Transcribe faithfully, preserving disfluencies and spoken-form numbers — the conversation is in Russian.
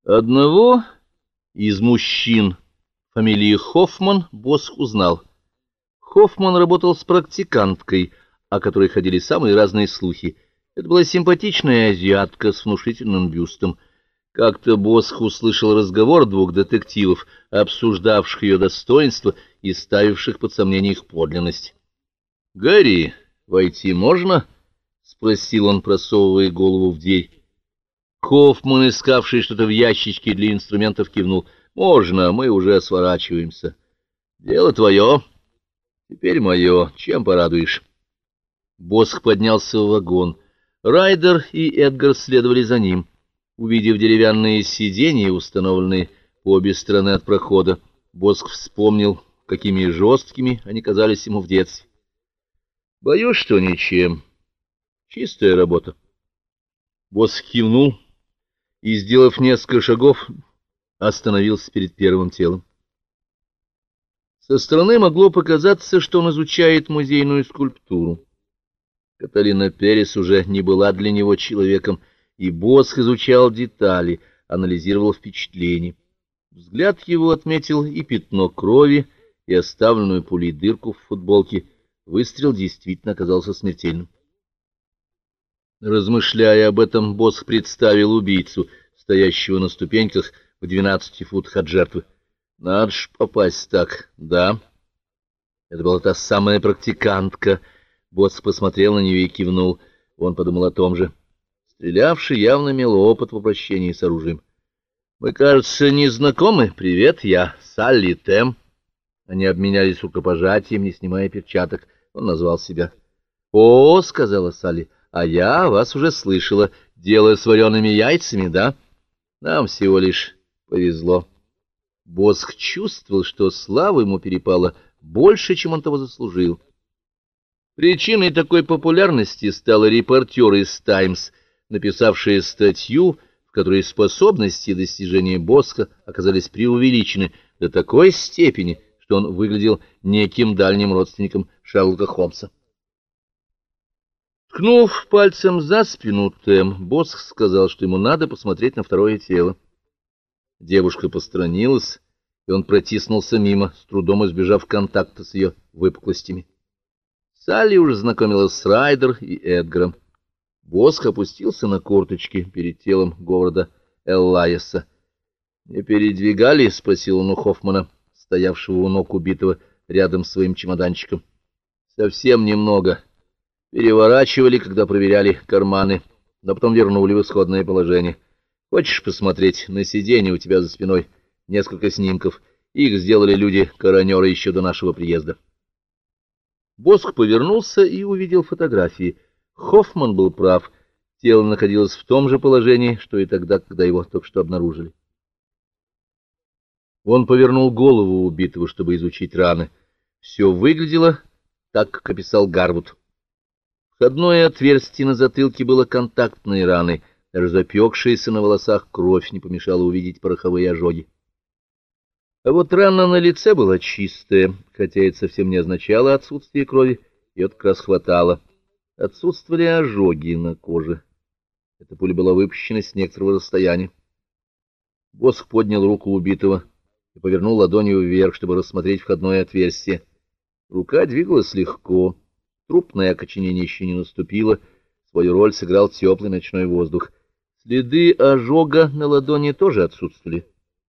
Одного из мужчин фамилии Хоффман Босх узнал. Хоффман работал с практиканткой, о которой ходили самые разные слухи. Это была симпатичная азиатка с внушительным бюстом. Как-то Босх услышал разговор двух детективов, обсуждавших ее достоинства и ставивших под сомнение их подлинность. — Гарри, войти можно? — спросил он, просовывая голову в дверь. Хоффман, искавший что-то в ящичке для инструментов, кивнул. — Можно, мы уже сворачиваемся. — Дело твое. Теперь мое. Чем порадуешь? Босх поднялся в вагон. Райдер и Эдгар следовали за ним. Увидев деревянные сиденья, установленные по обе стороны от прохода, Босх вспомнил, какими жесткими они казались ему в детстве. — Боюсь, что ничем. Чистая работа. Босх кивнул и, сделав несколько шагов, остановился перед первым телом. Со стороны могло показаться, что он изучает музейную скульптуру. Каталина Перес уже не была для него человеком, и Босх изучал детали, анализировал впечатления. Взгляд его отметил и пятно крови, и оставленную пулей дырку в футболке. Выстрел действительно оказался смертельным. Размышляя об этом, Босх представил убийцу, стоящего на ступеньках в двенадцати футах от жертвы. Надо ж попасть так, да. Это была та самая практикантка. Босх посмотрел на нее и кивнул. Он подумал о том же. Стрелявший явно имел опыт в обращении с оружием. — Мы, кажется, не знакомы. Привет, я Салли Тэм. Они обменялись рукопожатием, не снимая перчаток. Он назвал себя. — О, — сказала Салли, — а я вас уже слышала. Дело с вареными яйцами, да? Нам всего лишь повезло. Босх чувствовал, что слава ему перепала больше, чем он того заслужил. Причиной такой популярности стала репортер из «Таймс», написавшая статью, в которой способности и достижения Босха оказались преувеличены до такой степени, что он выглядел неким дальним родственником Шерлока Холмса. Ткнув пальцем за спину Тэм, Босх сказал, что ему надо посмотреть на второе тело. Девушка посторонилась, и он протиснулся мимо, с трудом избежав контакта с ее выпуклостями. Салли уже знакомилась с Райдер и Эдгаром. Босх опустился на корточки перед телом Говарда Эллайеса. — Не передвигали? — спросил он у Хоффмана, стоявшего у ног убитого рядом с своим чемоданчиком. — Совсем немного. Переворачивали, когда проверяли карманы, но потом вернули в исходное положение. Хочешь посмотреть? На сиденье у тебя за спиной несколько снимков. Их сделали люди-коронеры еще до нашего приезда. Босх повернулся и увидел фотографии. Хоффман был прав. Тело находилось в том же положении, что и тогда, когда его только что обнаружили. Он повернул голову убитого, чтобы изучить раны. Все выглядело так, как описал Гарвуд. Входное отверстие на затылке было контактной раной, даже запекшаяся на волосах кровь не помешала увидеть пороховые ожоги. А вот рана на лице была чистая, хотя это совсем не означало отсутствие крови, ее как раз хватало. Отсутствовали ожоги на коже. Эта пуля была выпущена с некоторого расстояния. Босх поднял руку убитого и повернул ладонью вверх, чтобы рассмотреть входное отверстие. Рука двигалась легко. Трупное окоченение еще не наступило. Свою роль сыграл теплый ночной воздух. Следы ожога на ладони тоже отсутствовали.